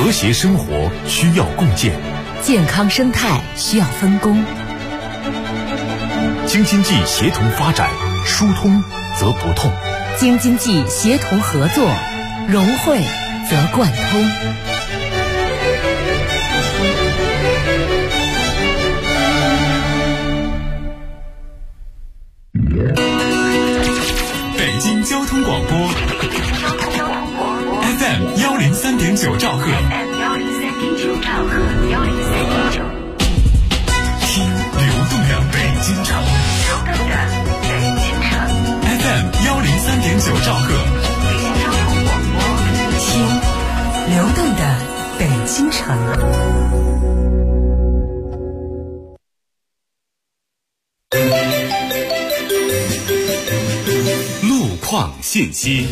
和谐生活需要共建， 健康生态需要分工。 京津冀协同发展，疏通则不痛； 京津冀协同合作，融汇则贯通。 北京交通广播 FM 103.9兆赫，听流动的北京城，FM 103.9兆赫， 听流动的北京城。 路况信息。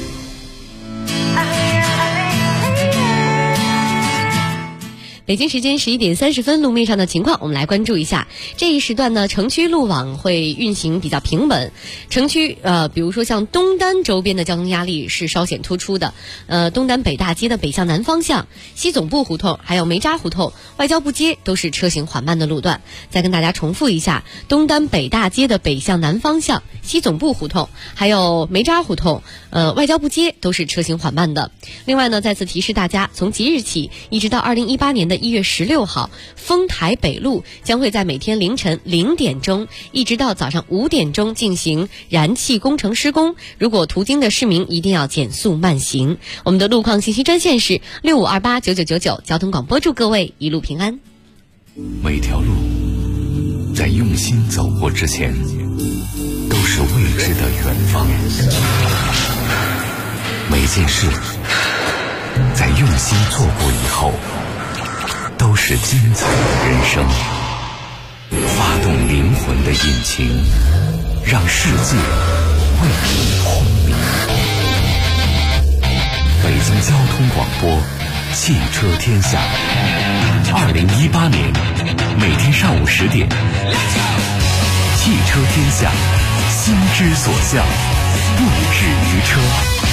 北京时间11点30分，路面上的情况我们来关注一下。这一时段呢，城区路网会运行比较平稳，城区比如说像东单周边的交通压力是稍显突出的。东单北大街的北向南方向，西总部胡同还有梅渣胡同、外交部街都是车行缓慢的路段。再跟大家重复一下，东单北大街的北向南方向，西总部胡同还有梅渣胡同、外交部街都是车行缓慢的。另外呢，再次提示大家，从即日起一直到2018年的1月16号，丰台北路将会在每天凌晨0点钟一直到早上5点钟进行燃气工程施工。如果途经的市民一定要减速慢行。我们的路况信息专线是65289999，交通广播祝各位一路平安。 每条路在用心走过之前，都是未知的远方。每件事在用心做过以后，都是精彩的人生。发动灵魂的引擎，让世界为你轰鸣。北京交通广播，汽车天下。2018年每天上午10点，汽车天下，心之所向，不止于车。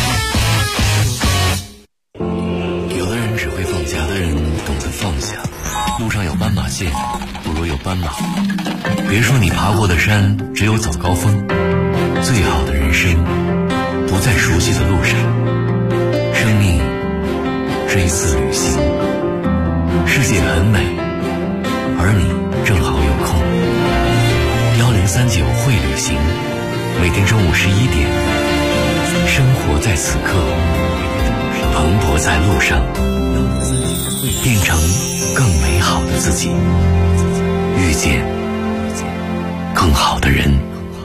有的人只会放假，有的人懂得放下。路上有斑马线，不如有斑马。别说你爬过的山只有早高峰，最好的人生不在熟悉的路上。生命是一次旅行，世界很美，而你正好有空。1039会旅行，每天中午11点，生活在此刻，蓬勃在路上，变成更美好的自己，遇见更好的人。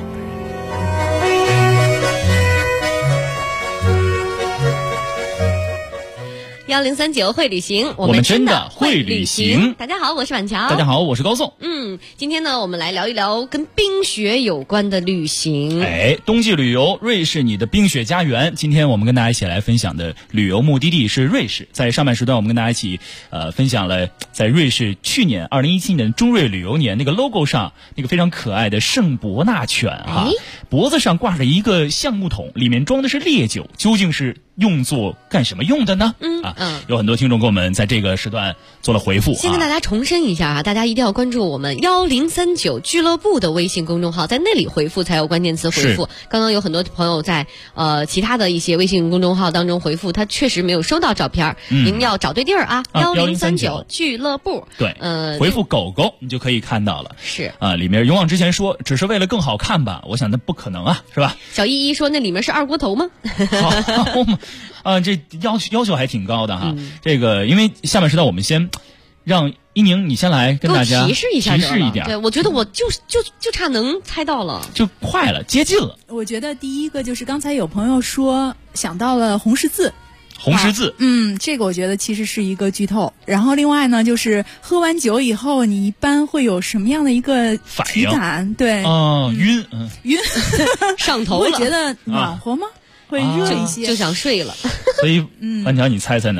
1039会旅行， 我们真的会旅行。 大家好，我是婉乔。 大家好，我是高颂。 今天呢，我们来聊一聊跟冰雪有关的旅行。 冬季旅游，瑞士你的冰雪家园。今天我们跟大家一起来分享的旅游目的地是瑞士。在上半时段，我们跟大家一起分享了在瑞士去年2017年中瑞旅游年那个 logo 上那个非常可爱的圣伯纳犬啊，脖子上挂着一个橡木桶，里面装的是烈酒，究竟是用作干什么用的呢？有很多听众给我们在这个时段做了回复。 先跟大家重申一下啊，大家一定要关注我们1039俱乐部的微信公众号，在那里回复才有关键词回复。刚刚有很多朋友在其他的一些微信公众号当中回复，他确实没有收到照片，您要找对地儿啊，1039俱乐部。 对，回复狗狗你就可以看到了。 是里面勇往直前说只是为了更好看吧，我想那不可能啊，是吧？ 小依依说那里面是二锅头吗？ 好这要求还挺高的哈。这个因为下半时段我们先让一宁你先来跟大家提示一下， 提示一点。 对，我觉得我就差能猜到了， 就快了，接近了。 我觉得第一个就是刚才有朋友说想到了红十字。 红十字， 这个我觉得其实是一个剧透。然后另外呢，就是喝完酒以后，你一般会有什么样的一个体感？对， 晕， 上头了， 会觉得暖和吗？会热一些， 就想睡了。 所以万条你猜猜呢？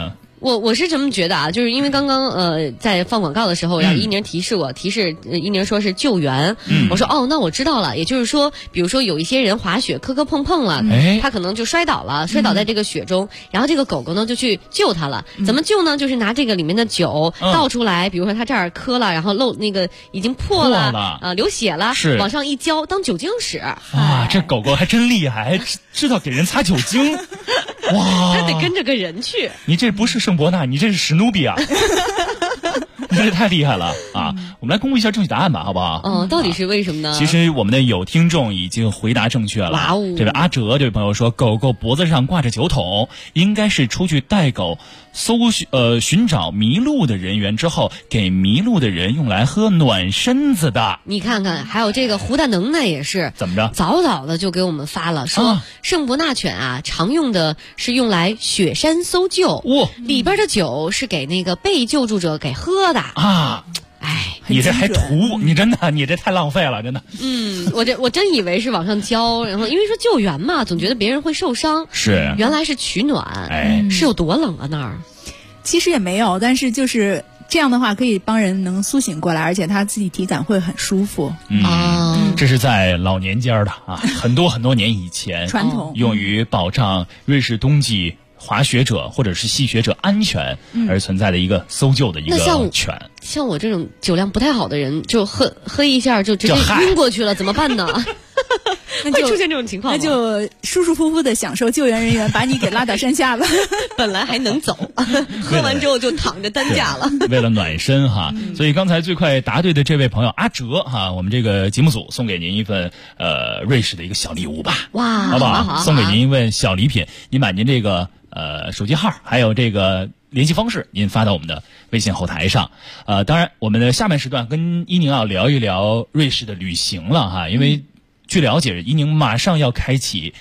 我是这么觉得啊，就是因为刚刚在放广告的时候，让一宁提示我，一宁说是救援，我说哦，那我知道了，也就是说，比如说有一些人滑雪磕磕碰碰了，他可能就摔倒了，摔倒在这个雪中，然后这个狗狗呢就去救他了，怎么救呢？就是拿这个里面的酒倒出来，比如说他这儿磕了，然后那个已经破了流血了，往上一浇当酒精使。 啊，这狗狗还真厉害，还知道给人擦酒精。哇， 他得跟着个人去。 你这不是圣伯纳，你这是史努比啊！你这太厉害了啊！我们来公布一下正确答案吧，好不好？ 到底是为什么呢？ 其实我们的有听众已经回答正确了。 哇哦！ 这位阿哲这位朋友说，狗狗脖子上挂着酒桶，应该是出去带狗寻找迷路的人员之后，给迷路的人用来喝暖身子的。 你看看，还有这个胡大能耐也是怎么着？ 早早的就给我们发了，说圣伯纳犬啊，常用的是用来雪山搜救，里边的酒是给那个被救助者给喝的啊。哎， 你这还涂？你这太浪费了，真的。 我真以为是往上浇，然后因为说救援嘛，总觉得别人会受伤， 是原来是取暖，是有多冷啊那儿？ 其实也没有，但是就是这样的话可以帮人能苏醒过来，而且他自己体感会很舒服。 这是在老年间的啊，很多很多年以前传统用于保障瑞士冬季滑雪者或者是戏雪者安全而存在的一个搜救的一个犬。 像我这种酒量不太好的人，就喝一下就直接晕过去了，怎么办呢？会出现这种情况吗？ 那就舒舒服服的享受救援人员把你给拉到山下了。 本来还能走，喝完之后就躺着担架了。 为了暖身哈，所以刚才最快答对的这位朋友阿哲哈，我们这个节目组送给您一份瑞士的一个小礼物吧。 哇， 好不好？送给您一份小礼品，您把您这个手机号还有这个联系方式您发到我们的微信后台上。当然我们的下半时段跟伊宁要聊一聊瑞士的旅行了哈，因为据了解，伊宁马上要开启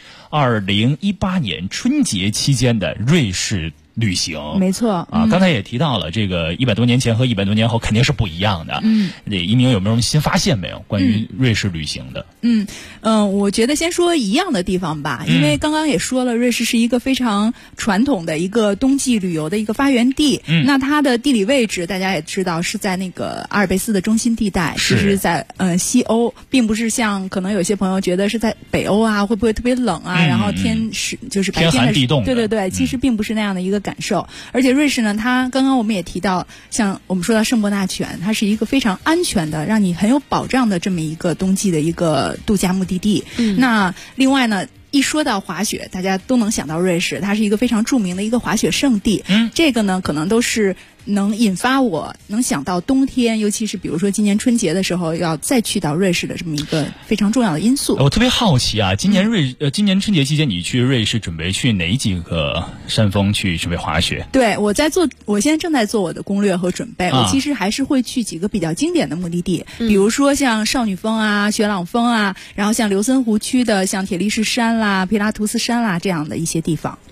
2018年春节期间的瑞士旅行。 没错啊，刚才也提到了这个100多年前和100多年后肯定是不一样的。伊宁有没有什么新发现没有关于瑞士旅行的？ 我觉得先说一样的地方吧，因为刚刚也说了，瑞士是一个非常传统的一个冬季旅游的一个发源地。那它的地理位置大家也知道是在那个阿尔卑斯的中心地带，其实在西欧，并不是像可能有些朋友觉得是在北欧啊，会不会特别冷啊？然后就是白天天寒地冻。 对，其实并不是那样的一个感受。而且瑞士呢，它刚刚我们也提到，像我们说到圣伯纳犬，它是一个非常安全的，让你很有保障的这么一个冬季的一个度假目的地。那另外呢，一说到滑雪，大家都能想到瑞士，它是一个非常著名的一个滑雪胜地。这个呢，可能都是能引发我能想到冬天，尤其是比如说今年春节的时候要再去到瑞士的这么一个非常重要的因素。 我特别好奇啊，今年春节期间你去瑞士准备去哪几个山峰去准备滑雪？ 对，我现在正在做我的攻略和准备。我其实还是会去几个比较经典的目的地，比如说像少女峰啊、雪朗峰啊，然后像琉森湖区的像铁力士山啦、皮拉图斯山啦这样的一些地方。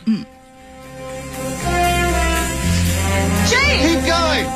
Keep going!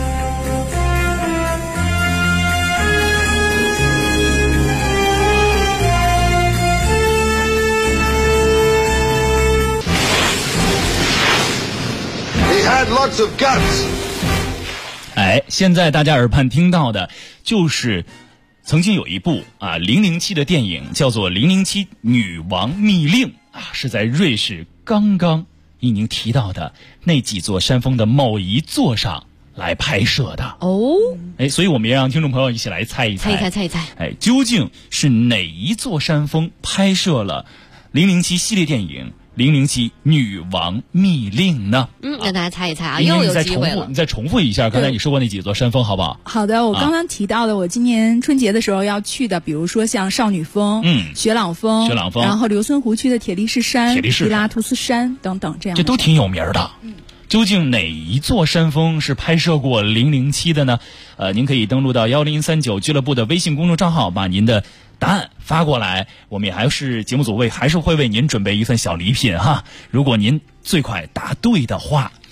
He had lots of guts. 现在大家耳畔听到的就是曾经有一部007的电影叫做《007女王密令》是在瑞士刚刚伊宁提到的那几座山峰的某一座上来拍摄的所以我们也让听众朋友一起来猜一猜，究竟是哪一座山峰拍摄了007系列电影007女王密令呢？ 让大家猜一猜啊，又有机会了。 你再重复一下刚才你说过那几座山峰好不好？ 好的，我刚刚提到的我今年春节的时候要去的，比如说像少女峰、雪朗峰，然后琉森湖区的铁力士山、皮拉图斯山等等，这都挺有名的。究竟哪一座山峰是拍摄过007的呢？您可以登录到1039俱乐部的微信公众账号，把您的答案发过来，我们节目组还是会为您准备一份小礼品哈。如果您最快答对的话，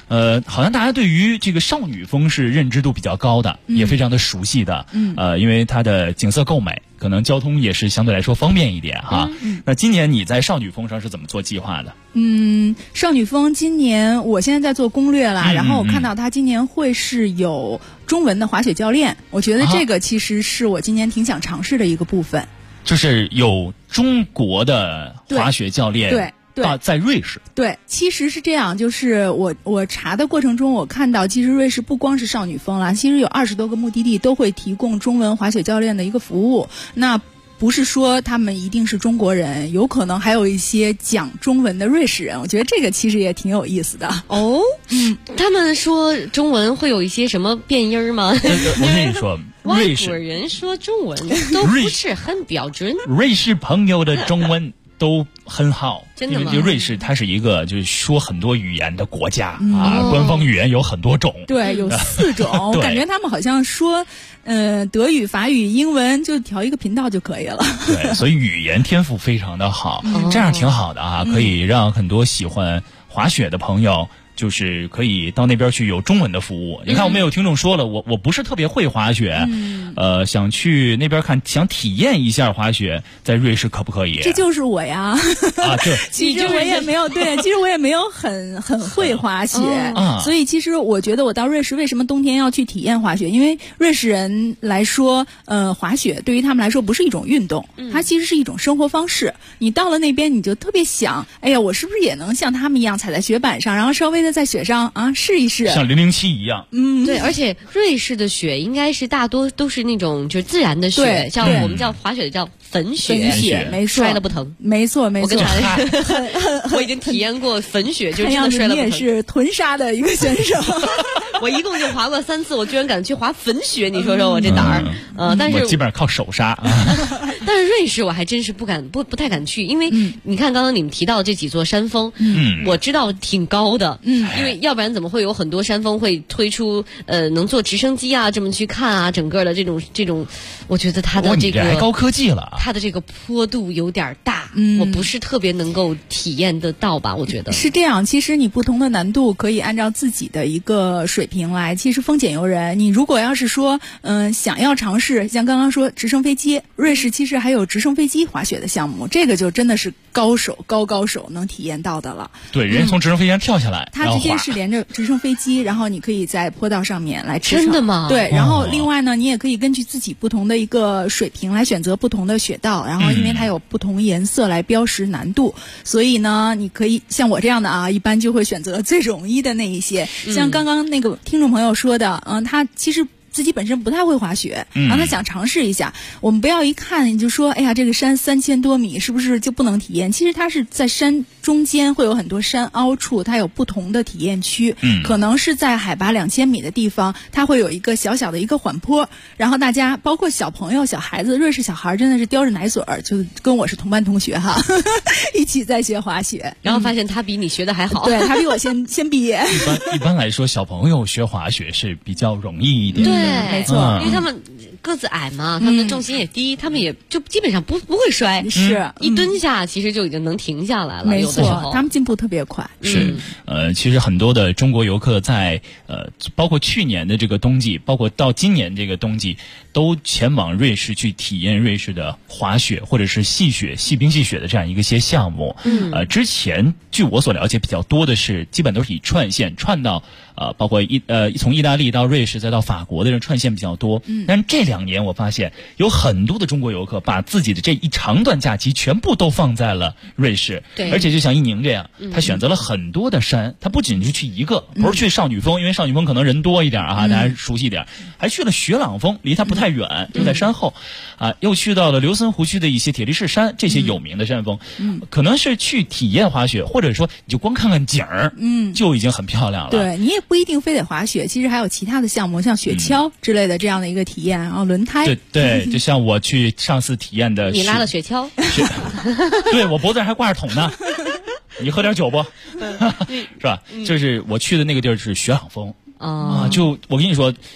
好像大家对于这个少女峰是认知度比较高的，也非常的熟悉的。因为它的景色够美，可能交通也是相对来说方便一点哈。那今年你在少女峰上是怎么做计划的？ 少女峰今年我现在在做攻略啦，然后我看到它今年会是有中文的滑雪教练，我觉得这个其实是我今年挺想尝试的一个部分。 就是有中国的滑雪教练， 对， 在瑞士。 对，其实是这样，就是我查的过程中，我看到其实瑞士不光是少女峰啦，其实有20多个目的地都会提供中文滑雪教练的一个服务。那不是说他们一定是中国人，有可能还有一些讲中文的瑞士人，我觉得这个其实也挺有意思的。 哦，他们说中文会有一些什么变音吗？ 我跟你说， 外国人说中文都不是很标准。 瑞士朋友的中文都很好， 真的吗？ 因为瑞士它是一个就是说很多语言的国家啊，官方语言有很多种， 对，有4种，感觉他们好像说，德语、法语、英文就调一个频道就可以了。 对，所以语言天赋非常的好，这样挺好的啊，可以让很多喜欢滑雪的朋友。就是可以到那边去有中文的服务。你看，我们有听众说了，我不是特别会滑雪，想去那边看，想体验一下滑雪，在瑞士可不可以？ 这就是我呀。 对， 其实我也没有其实我也没有很会滑雪，所以其实我觉得我到瑞士为什么冬天要去体验滑雪？因为瑞士人来说，滑雪对于他们来说不是一种运动，它其实是一种生活方式。你到了那边，你就特别想，哎呀，我是不是也能像他们一样踩在雪板上，然后稍微的在雪上试一试， 像007一样。 对，而且瑞士的雪应该是大多都是那种就是自然的雪，像我们叫滑雪的叫粉雪， 没错， 摔了不疼。 没错。 我跟我已经体验过粉雪，就真的摔了不疼。 你也是屯沙的一个选手。 我一共就滑过3次，我居然敢去滑粉雪，你说说我这胆儿。但是我基本上靠手刹。 但是瑞士我还真是不太敢去，因为你看刚刚你们提到这几座山峰，我知道挺高的，因为要不然怎么会有很多山峰会推出能坐直升机啊这么去看啊，整个的这种，我觉得它的这个还高科技了， 它的这个坡度有点大，我不是特别能够体验得到吧？我觉得是这样。其实你不同的难度可以按照自己的一个水平来，其实丰俭由人。你如果要是说想要尝试，像刚刚说直升飞机，瑞士其实还有直升飞机滑雪的项目，这个就真的是高手能体验到的了。 对，人从直升飞机上跳下来， 它直接是连着直升飞机，然后你可以在坡道上面来驰骋。 真的吗？ 对，然后另外呢，你也可以根据自己不同的一个水平来选择不同的雪道，然后因为它有不同颜色来标识难度，所以呢，你可以像我这样的一般就会选择最容易的那一些。像刚刚那个听众朋友说的，他其实自己本身不太会滑雪，然后他想尝试一下。我们不要一看你就说，哎呀，这个山3000多米是不是就不能体验？其实它是在山中间会有很多山凹处，它有不同的体验区。可能是在海拔2000米的地方，它会有一个小小的一个缓坡，然后大家包括小朋友、小孩子，瑞士小孩真的是叼着奶嘴儿，就跟我是同班同学哈，一起在学滑雪， 然后发现他比你学的还好， 对他比我先毕业。 一般来说，小朋友学滑雪是比较容易一点。 对， 没错， 因为他们个子矮嘛，他们的重心也低，他们也就基本上不会摔， 是一蹲下其实就已经能停下来了。 没错，他们进步特别快。 是，其实很多的中国游客在包括去年的这个冬季，包括到今年这个冬季，都前往瑞士去体验瑞士的滑雪或者是细冰细雪的这样一些项目。之前据我所了解比较多的是，基本都是以串线串到包括从意大利到瑞士再到法国的这串线比较多。但是这2年我发现有很多的中国游客把自己的这一长段假期全部都放在了瑞士。 对， 而且就像一宁这样，他选择了很多的山，他不仅是去一个，不是去少女峰，因为少女峰可能人多一点大家熟悉一点，还去了雪朗峰，离它不太远，就在山后又去到了琉森湖区的一些铁力士山，这些有名的山峰。可能是去体验滑雪，或者说你就光看看景儿，就已经很漂亮了。 对，你也不一定非得滑雪，其实还有其他的项目，像雪橇之类的这样的一个体验，然后轮胎。 对，就像我去上次体验的， 你拉了雪橇， 对，我脖子上还挂着桶呢。你喝点酒不？是吧？就是我去的那个地儿是雪朗峰就我跟你说，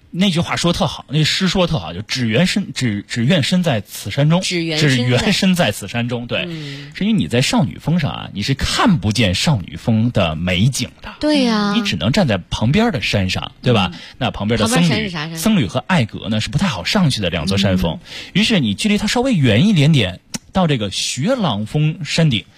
那句话说特好，那诗说特好，就只愿身在此山中， 只愿身在此山中。对，至于你在少女峰上啊，你是看不见少女峰的美景的。 对呀， 你只能站在旁边的山上，对吧？那旁边的僧侣和艾阁呢是不太好上去的两座山峰。于是你距离它稍微远一点点，到这个雪朗峰山顶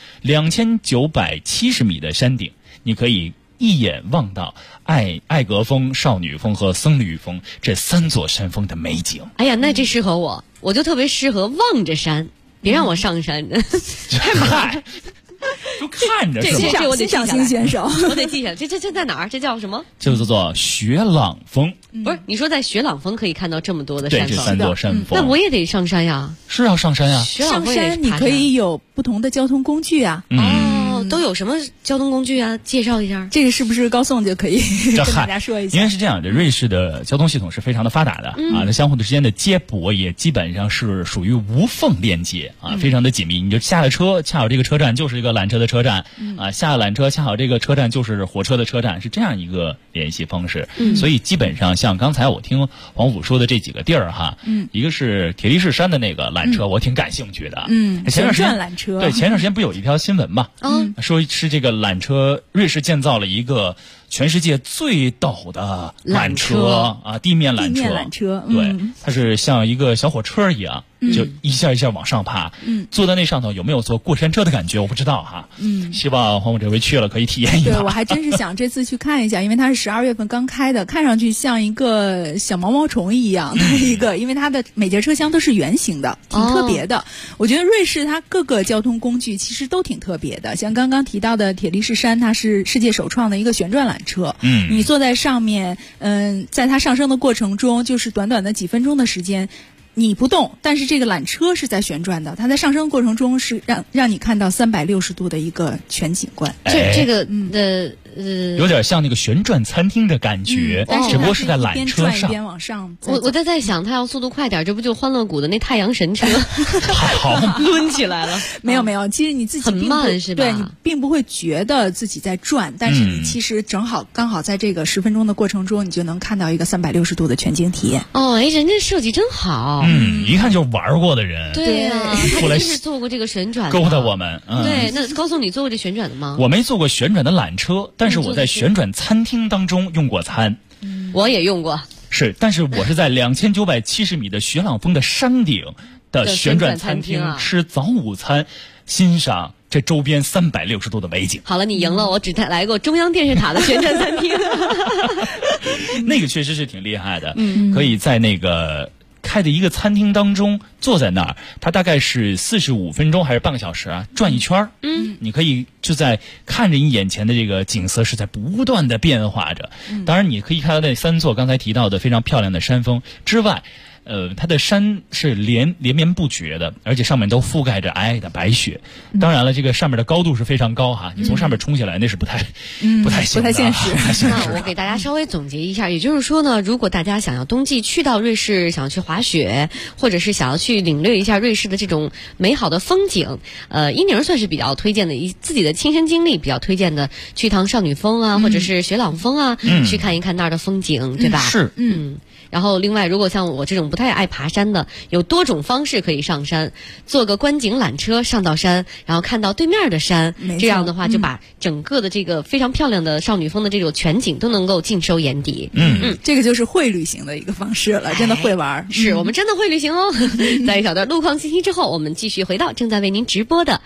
，2970米的山顶，你可以一眼望到艾阁峰、少女峰和僧侣峰这3座山峰的美景。 哎呀，那这适合我就特别适合望着山，别让我上山的，太慢。 都看着是吧？ 这我得记下来。 新选手， 我得记下来。这在哪儿？这叫什么？ 就叫做雪朗峰。 不是，你说在雪朗峰可以看到这么多的山峰？ 对，这3座山峰。 那我也得上山呀。 是要上山呀。 上山你可以有不同的交通工具啊。 都有什么交通工具啊？介绍一下。 这个是不是高颂就可以跟大家说一下？ 因为是这样的，瑞士的交通系统是非常的发达的啊，那相互的之间的接驳也基本上是属于无缝链接啊，非常的紧密。你就下了车，恰好这个车站就是一个缆车的车站啊，下了缆车恰好这个车站就是火车的车站，是这样一个联系方式。所以基本上像刚才我听黄甫说的这几个地儿哈，一个是铁力士山的那个缆车，我挺感兴趣的。前段时间缆车， 对，前段时间不有一条新闻嘛？说是这个缆车，瑞士建造了一个全世界最陡的缆车啊，地面缆车，对，它是像一个小火车一样，就一下一下往上爬。坐在那上头有没有坐过山车的感觉？我不知道哈。希望黄总这回去了可以体验一下。 对，我还真是想这次去看一下，因为它是12月份刚开的，看上去像一个小毛毛虫一样的一个，因为它的每节车厢都是圆形的，挺特别的。我觉得瑞士它各个交通工具其实都挺特别的，像刚刚提到的铁力士山，它是世界首创的一个旋转缆车。你坐在上面，在它上升的过程中，就是短短的几分钟的时间，你不动，但是这个缆车是在旋转的，它在上升过程中是让你看到360度的一个全景观。 这个有点像那个旋转餐厅的感觉，只不过是在缆车上。 一边往上。 我在想，它要速度快点，这不就欢乐谷的那太阳神车好抡起来了？ 没有，其实你自己很慢是吧？ 对，你并不会觉得自己在转，但是你其实刚好在这个10分钟的过程中，你就能看到一个360度的全景体验。 人家设计真好。 一看就玩过的人。 对啊，他真是做过这个旋转的， 勾搭我们。 对，那高颂你做过这旋转的吗？ 我没做过旋转的缆车，但是我在旋转餐厅当中用过餐。 我也用过。 是，但是我是在2970米的雪朗峰的山顶的旋转餐厅吃早午餐，欣赏这周边360度的美景。 好了，你赢了，我只来过中央电视塔的旋转餐厅。 那个确实是挺厉害的，可以在那个开的一个餐厅当中坐在那儿，它大概是45分钟还是半个小时啊，转一圈。你可以就在看着你眼前的这个景色是在不断的变化着。当然你可以看到那3座刚才提到的非常漂亮的山峰之外，它的山是连绵不绝的，而且上面都覆盖着皑皑的白雪。当然了，这个上面的高度是非常高哈，你从上面冲下来那是不太现实。 那我给大家稍微总结一下，也就是说呢，如果大家想要冬季去到瑞士，想要去滑雪，或者是想要去领略一下瑞士的这种美好的风景，伊宁算是比较推荐的，自己的亲身经历比较推荐的，去一趟少女峰啊，或者是雪朗峰啊，去看一看那儿的风景，对吧？ 是， 然后另外，如果像我这种不太爱爬山的，有多种方式可以上山，坐个观景缆车上到山，然后看到对面的山，这样的话就把整个的这个非常漂亮的少女峰的这种全景都能够尽收眼底。 这个就是会旅行的一个方式了，真的会玩。 是我们真的会旅行哦。在一小段路况信息之后，我们继续回到正在为您直播的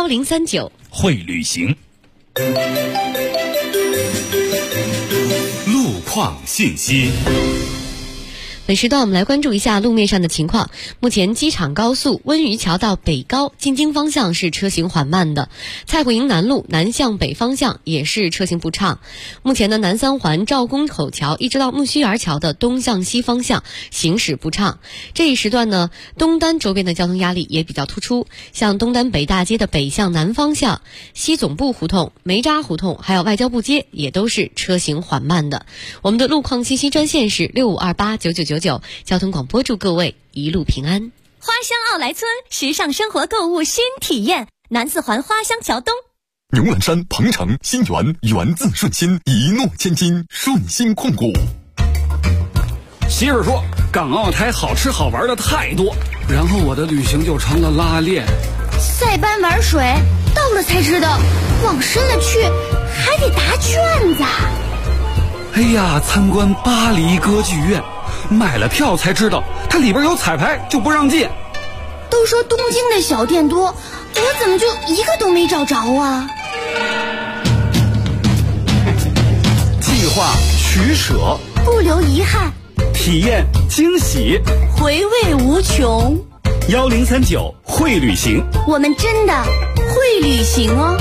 1039 会旅行。 路况信息。 本时段我们来关注一下路面上的情况。目前机场高速温榆桥到北高进京方向是车行缓慢的，蔡胡营南路南向北方向也是车行不畅。目前的南三环赵公口桥一直到木樨园桥的东向西方向行驶不畅。这一时段呢，东单周边的交通压力也比较突出，像东单北大街的北向南方向、西总部胡同、梅渣胡同还有外交部街也都是车行缓慢的。我们的路况信息专线是65289999，交通广播祝各位一路平安。 花乡奥莱村时尚生活购物新体验，南四环花乡桥东。 牛栏山、鹏城、新源，源自顺心，一诺千金，顺心控股。 媳妇说港澳台好吃好玩的太多，然后我的旅行就成了拉练。 塞班玩水，到了才知道，往深了去还得答卷子。 哎呀，参观巴黎歌剧院，买了票才知道它里边有彩排，就不让进。 都说东京的小店多，我怎么就一个都没找着啊？ 计划取舍， 不留遗憾， 体验惊喜， 回味无穷。 1039会旅行， 我们真的会旅行哦。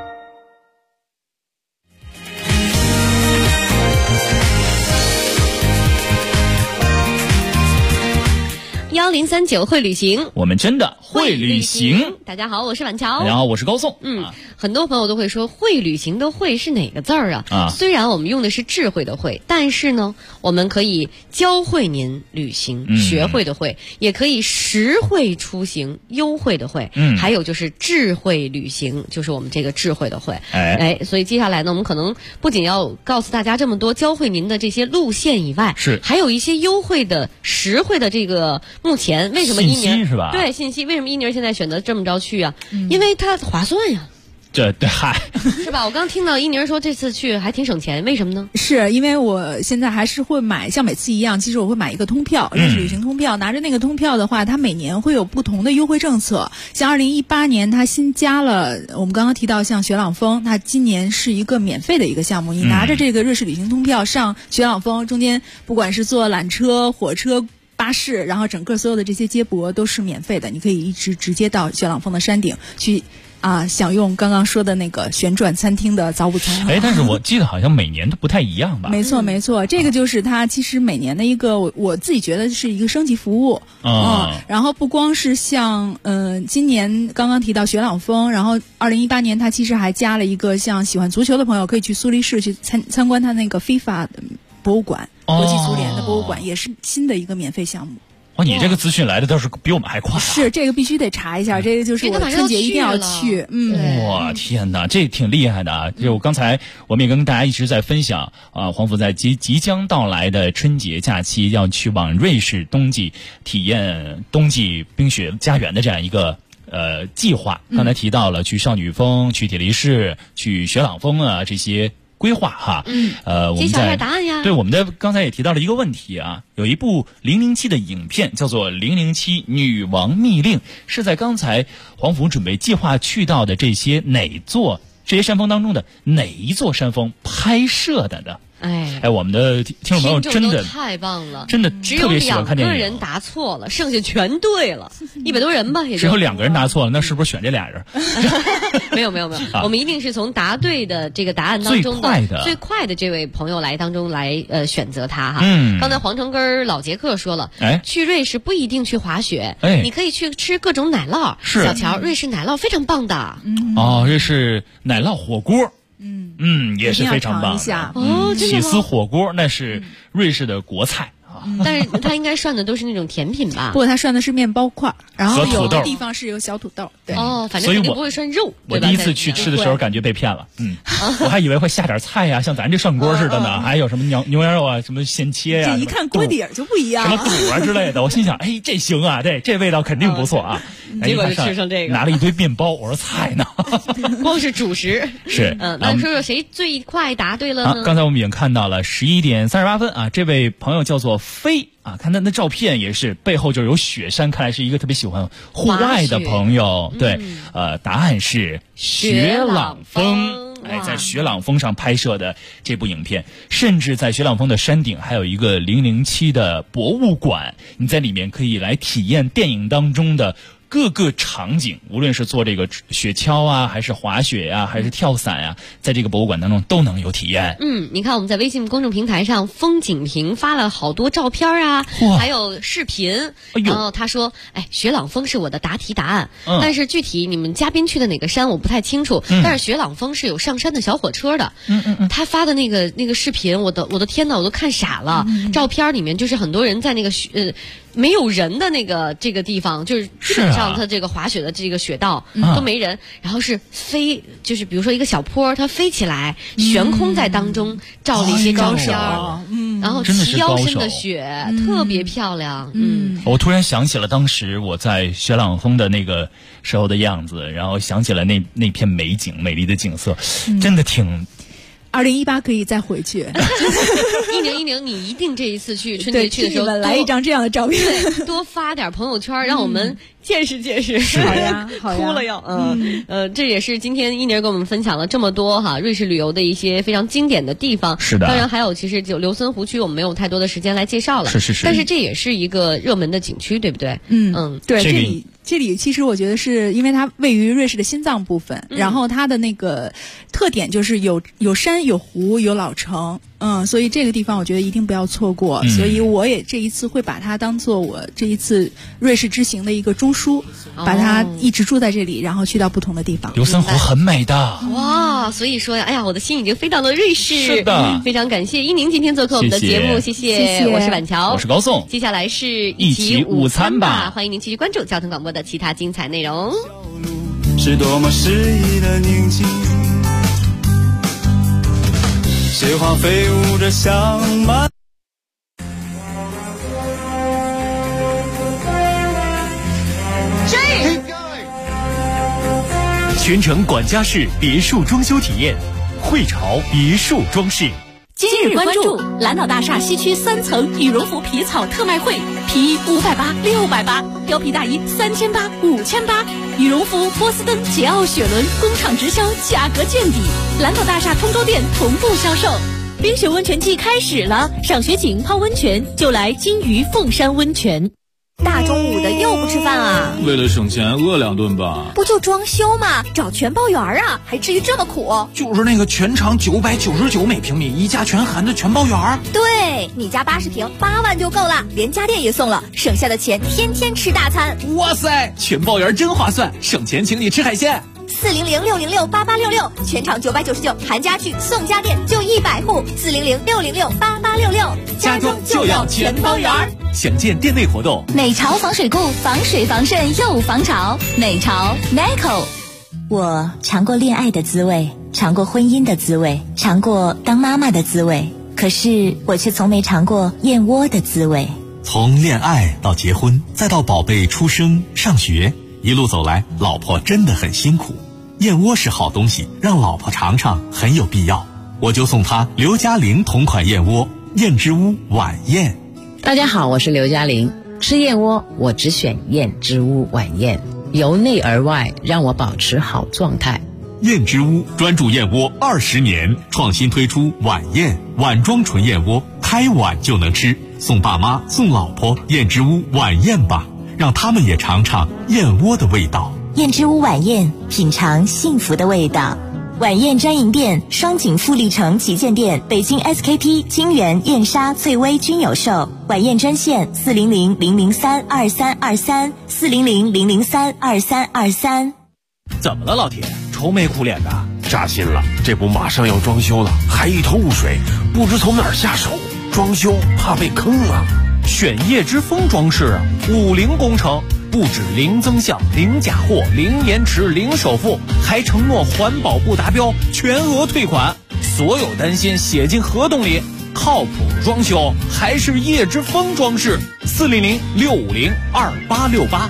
1039会旅行， 我们真的会旅行。 大家好，我是婉乔。 大家好，我是高颂。 很多朋友都会说，会旅行的会是哪个字儿啊？虽然我们用的是智慧的慧，但是呢，我们可以教会您旅行，学会的会，也可以实惠出行，优惠的惠。还有就是智慧旅行，就是我们这个智慧的慧。所以接下来呢，我们可能不仅要告诉大家这么多教会您的这些路线以外，还有一些优惠的、实惠的这个。目前为什么一年是吧？ 对，信息为什么一年现在选择这么着去啊？因为它划算呀。 对，嗨， 是吧？我刚听到一宁说这次去还挺省钱，为什么呢？ 是因为我现在还是会买，像每次一样，其实我会买一个通票，瑞士旅行通票。拿着那个通票的话，它每年会有不同的优惠政策。像2018年，它新加了我们刚刚提到像雪朗峰，它今年是一个免费的一个项目。你拿着这个瑞士旅行通票上雪朗峰，中间不管是坐缆车、火车、巴士，然后整个所有的这些接驳都是免费的，你可以一直直接到雪朗峰的山顶去享用刚刚说的那个旋转餐厅的早午餐。 但是我记得好像每年都不太一样吧？ 没错没错，这个就是它其实每年的一个我自己觉得是一个升级服务。然后不光是像今年刚刚提到雪朗峰，然后2018年它其实还加了一个像喜欢足球的朋友可以去苏黎世去参观它那个 FIFA 的博物馆，国际足联的博物馆，也是新的一个免费项目。 你这个资讯来的倒是比我们还快。 是，这个必须得查一下，这个就是我春节一定要去。 哇，天哪，这挺厉害的啊！就刚才我们也跟大家一直在分享黄甫在即将到来的春节假期要去往瑞士冬季体验冬季冰雪家园的这样一个计划。刚才提到了去少女峰、去铁力士、去雪朗峰啊这些规划哈。我们在答案呀。 对，我们的刚才也提到了一个问题啊，有一部007的影片叫做《007女王密令》，是在刚才黄甫准备计划去到的这些山峰当中的哪一座山峰拍摄的呢？我们的听众朋友真的太棒了， 真的特别喜欢看电影。 只有2个人答错了，剩下全对了，100多人吧，也只有2个人答错了，那是不是选这俩人？ 没有，我们一定是从答对的这个答案当中的最快的这位朋友当中来选择他哈。刚才黄成根老杰克说了，去瑞士不一定去滑雪，你可以去吃各种奶酪。小乔，瑞士奶酪非常棒的。 瑞士奶酪火锅。也是非常棒的。起司火锅那是瑞士的国菜。 但是它应该涮的都是那种甜品吧？ 不过它涮的是面包块，然后有的地方是有小土豆。对反正肯定不会涮肉。 我第一次去吃的时候感觉被骗了，我还以为会下点菜呀，像咱这涮锅似的呢，还有什么牛羊肉啊，什么现切呀， 这一看锅底儿就不一样， 什么肚啊之类的。我心想，这行啊，这味道肯定不错啊。 结果就吃上这个， 拿了一堆面包，我说菜呢？ 光是主食是。 那说说谁最快答对了呢？ 刚才我们已经看到了11点38分啊，这位朋友叫做飞啊，看他的照片也是背后就有雪山，看来是一个特别喜欢户外的朋友。对，答案是雪朗峰。在雪朗峰上拍摄的这部影片，甚至在雪朗峰的山顶还有一个007的博物馆，你在里面可以来体验电影当中的各个场景，无论是做这个雪橇啊，还是滑雪啊，还是跳伞啊，在这个博物馆当中都能有体验。 你看我们在微信公众平台上，风景屏发了好多照片啊，还有视频。然后他说，雪朗峰是我的答题答案，但是具体你们嘉宾去的哪个山我不太清楚。但是雪朗峰是有上山的小火车的。他发的那个视频，我的天哪，我都看傻了。照片里面就是很多人在那个没有人的这个地方，就是基本上它这个滑雪的这个雪道都没人，然后是飞，就是比如说一个小坡，它飞起来悬空在当中照了一些照片。 然后齐腰深的雪，特别漂亮。 我突然想起了当时我在雪朗峰的那个时候的样子，然后想起了那片美景，美丽的景色，真的挺。 2018可以再回去。 1010，你一定这一次去春节去的时候来一张这样的照片， 多发点朋友圈，让我们见识见识。 好呀，好呀， 哭了要。这也是今天一年跟我们分享了这么多瑞士旅游的一些非常经典的地方。 是的， 当然还有其实就琉森湖区我们没有太多的时间来介绍了。 是。 但是这也是一个热门的景区，对不对？ 对，这里其实我觉得是因为它位于瑞士的心脏部分，然后它的那个特点就是有山有湖有老城，所以这个地方我觉得一定不要错过。所以我也这一次会把它当做我这一次瑞士之行的一个中枢，把它一直住在这里，然后去到不同的地方。 琉森湖很美的哇，所以说呀，哎呀，我的心已经飞到了瑞士。 是的， 非常感谢伊宁今天做客我们的节目，谢谢。我是婉乔， 我是高颂。 接下来是一起午餐吧， 欢迎您继续关注交通广播的其他精彩内容。 是多么诗意的宁静，雪花飞舞着像满。 全程管家式别墅装修体验，汇潮别墅装饰。 今日关注蓝岛大厦西区3层羽绒服皮草特卖会，皮衣580、680，貂皮大衣3800、5800，羽绒服、波司登、捷奥雪伦工厂直销，价格见底。蓝岛大厦通州店同步销售。冰雪温泉季开始了，赏雪景、泡温泉就来金鱼凤山温泉。 大中午的又不吃饭啊？ 为了省钱饿2顿吧。 不就装修吗？找全包园啊，还至于这么苦？ 就是那个全长999每平米，一家全含的全包园。 对，你家80平8万就够了，连家电也送了，省下的钱天天吃大餐。 哇塞，全包园真划算，省钱请你吃海鲜。 400-606-8866，全场999，含家具送家电就100户。400-606-8866， 家装就要全包园。 详见店内活动。 美潮防水固，防水防渗又防潮。美潮 Nico。 我尝过恋爱的滋味，尝过婚姻的滋味，尝过当妈妈的滋味，可是我却从没尝过燕窝的滋味。 从恋爱到结婚，再到宝贝出生上学，一路走来，老婆真的很辛苦。燕窝是好东西，让老婆尝尝很有必要。我就送她刘嘉玲同款燕窝，燕之屋晚宴。 大家好，我是刘嘉玲。吃燕窝我只选燕之屋晚宴，由内而外让我保持好状态。 燕之屋专注燕窝20年，创新推出晚宴碗装纯燕窝，开碗就能吃，送爸妈送老婆燕之屋晚宴吧，让他们也尝尝燕窝的味道。 燕之屋晚宴，品尝幸福的味道。晚宴专营店双井富力城旗舰店、北京 SKP、金源、燕莎、翠微均有售。晚宴专线400-003-2323 400-003-2323。 怎么了，老铁？愁眉苦脸的？ 扎心了，这不马上要装修了，还一头雾水，不知从哪儿下手。装修怕被坑啊。 选叶之峰装饰啊，50工程。不止零增项、零假货、零延迟、零首付，还承诺环保不达标全额退款。所有担心写进合同里，靠谱装修还是叶之峰装饰。400-650-2868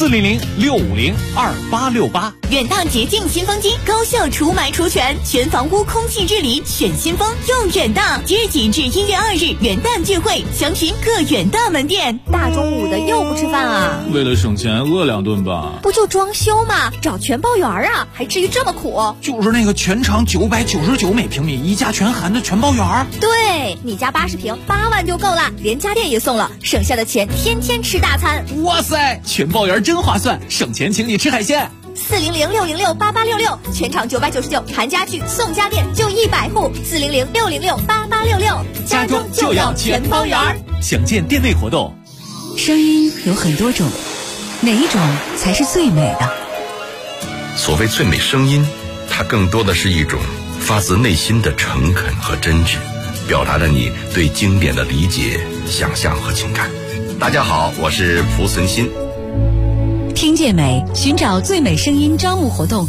400-650-2868。 远档洁净新风机，高效除螨除醛，全房屋空气治理，选新风用远档。即日起至1月2日，元旦聚会，详询各远档门店。 大中午的又不吃饭啊？ 为了省钱饿2顿吧。 不就装修吗？找全包园啊，还至于这么苦？ 就是那个全长999每平米，一家全含的全包园。 对，你家80平8万就够了，连家电也送了，省下的钱天天吃大餐。 哇塞，全包园真划算，省钱请你吃海鲜。 400-606-8866，全场999，含家具送家电就100户。400-606-8866， 家装就要全包园。 详见店内活动。 声音有很多种，哪一种才是最美的？ 所谓最美声音，它更多的是一种发自内心的诚恳和真挚，表达了你对经典的理解、想象和情感。大家好，我是蒲存昕。 听见美，寻找最美声音招募活动